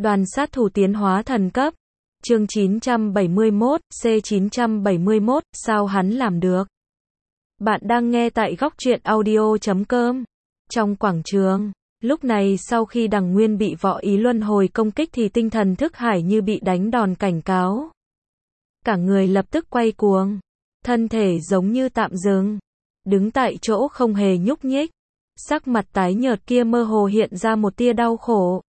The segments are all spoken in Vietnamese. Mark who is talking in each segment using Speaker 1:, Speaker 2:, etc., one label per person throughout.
Speaker 1: Đoàn sát thủ tiến hóa thần cấp. Chương 971, C971, sao hắn làm được? Bạn đang nghe tại góc truyện audio.com. Trong quảng trường, lúc này sau khi Đằng Nguyên bị Võ Ý Luân hồi công kích thì tinh thần thức hải như bị đánh đòn cảnh cáo. Cả người lập tức quay cuồng, thân thể giống như tạm dừng, đứng tại chỗ không hề nhúc nhích. Sắc mặt tái nhợt kia mơ hồ hiện ra một tia đau khổ.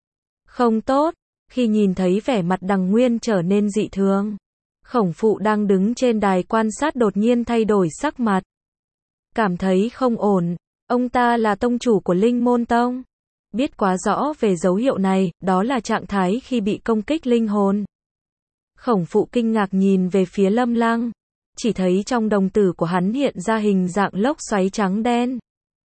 Speaker 1: Không tốt, khi nhìn thấy vẻ mặt Đằng Nguyên trở nên dị thường, Khổng Phụ đang đứng trên đài quan sát đột nhiên thay đổi sắc mặt. Cảm thấy không ổn, ông ta là tông chủ của Linh Môn Tông. Biết quá rõ về dấu hiệu này, đó là trạng thái khi bị công kích linh hồn. Khổng Phụ kinh ngạc nhìn về phía Lâm Lăng, chỉ thấy trong đồng tử của hắn hiện ra hình dạng lốc xoáy trắng đen.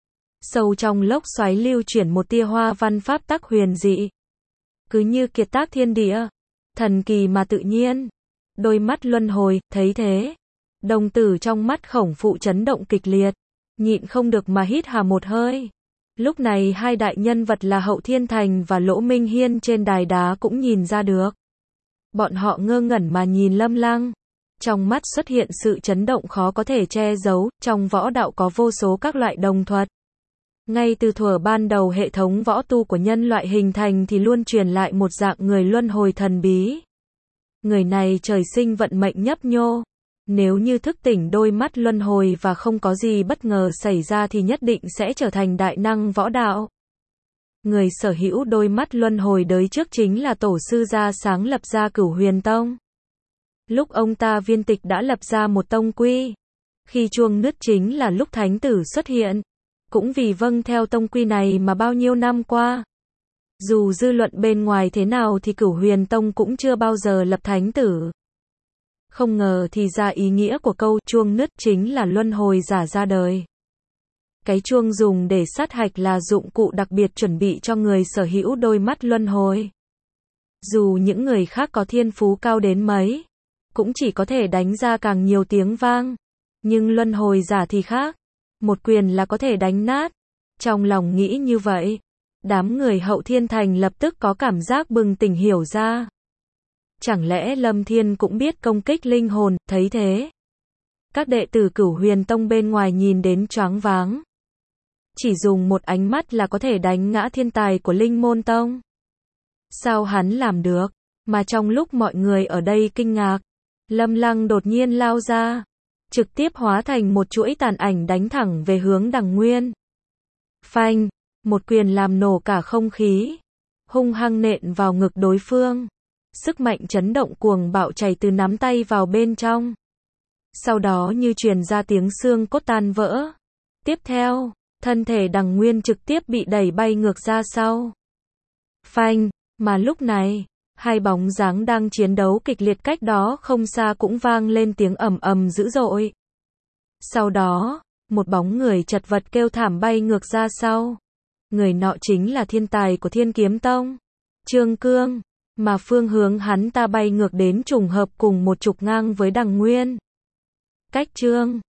Speaker 1: Sâu trong lốc xoáy lưu chuyển một tia hoa văn pháp tắc huyền dị. Cứ như kiệt tác thiên địa, thần kỳ mà tự nhiên. Đôi mắt luân hồi, thấy thế, đồng tử trong mắt Khổng Phụ chấn động kịch liệt, nhịn không được mà hít hà một hơi. Lúc này hai đại nhân vật là Hậu Thiên Thành và Lỗ Minh Hiên trên đài đá cũng nhìn ra được. Bọn họ ngơ ngẩn mà nhìn Lâm Lăng. Trong mắt xuất hiện sự chấn động khó có thể che giấu, trong võ đạo có vô số các loại đồng thuật. Ngay từ thuở ban đầu hệ thống võ tu của nhân loại hình thành thì luôn truyền lại một dạng người luân hồi thần bí. Người này trời sinh vận mệnh nhấp nhô. Nếu như thức tỉnh đôi mắt luân hồi và không có gì bất ngờ xảy ra thì nhất định sẽ trở thành đại năng võ đạo. Người sở hữu đôi mắt luân hồi đời trước chính là tổ sư gia sáng lập ra Cửu Huyền Tông. Lúc ông ta viên tịch đã lập ra một tông quy. Khi chuông nứt chính là lúc thánh tử xuất hiện. Cũng vì vâng theo tông quy này mà bao nhiêu năm qua, dù dư luận bên ngoài thế nào thì Cửu Huyền Tông cũng chưa bao giờ lập thánh tử. Không ngờ thì ra ý nghĩa của câu chuông nứt chính là luân hồi giả ra đời. Cái chuông dùng để sát hạch là dụng cụ đặc biệt chuẩn bị cho người sở hữu đôi mắt luân hồi. Dù những người khác có thiên phú cao đến mấy, cũng chỉ có thể đánh ra càng nhiều tiếng vang. Nhưng luân hồi giả thì khác. Một quyền là có thể đánh nát. Trong lòng nghĩ như vậy, đám người Hậu Thiên Thành lập tức có cảm giác bừng tỉnh hiểu ra. Chẳng lẽ Lâm Thiên cũng biết công kích linh hồn, thấy thế. Các đệ tử Cửu Huyền Tông bên ngoài nhìn đến choáng váng. Chỉ dùng một ánh mắt là có thể đánh ngã thiên tài của Linh Môn Tông. Sao hắn làm được? Mà trong lúc mọi người ở đây kinh ngạc, Lâm Lăng đột nhiên lao ra, trực tiếp hóa thành một chuỗi tàn ảnh đánh thẳng về hướng Đằng Nguyên. Phanh, một quyền làm nổ cả không khí, hung hăng nện vào ngực đối phương. Sức mạnh chấn động cuồng bạo chảy từ nắm tay vào bên trong. Sau đó như truyền ra tiếng xương cốt tan vỡ. Tiếp theo, thân thể Đằng Nguyên trực tiếp bị đẩy bay ngược ra sau. Phanh, mà lúc này, hai bóng dáng đang chiến đấu kịch liệt cách đó không xa cũng vang lên tiếng ầm ầm dữ dội. Sau đó, một bóng người chật vật kêu thảm bay ngược ra sau. Người nọ chính là thiên tài của Thiên Kiếm Tông, Trương Cương, mà phương hướng hắn ta bay ngược đến trùng hợp cùng một trục ngang với Đằng Nguyên. Cách Trương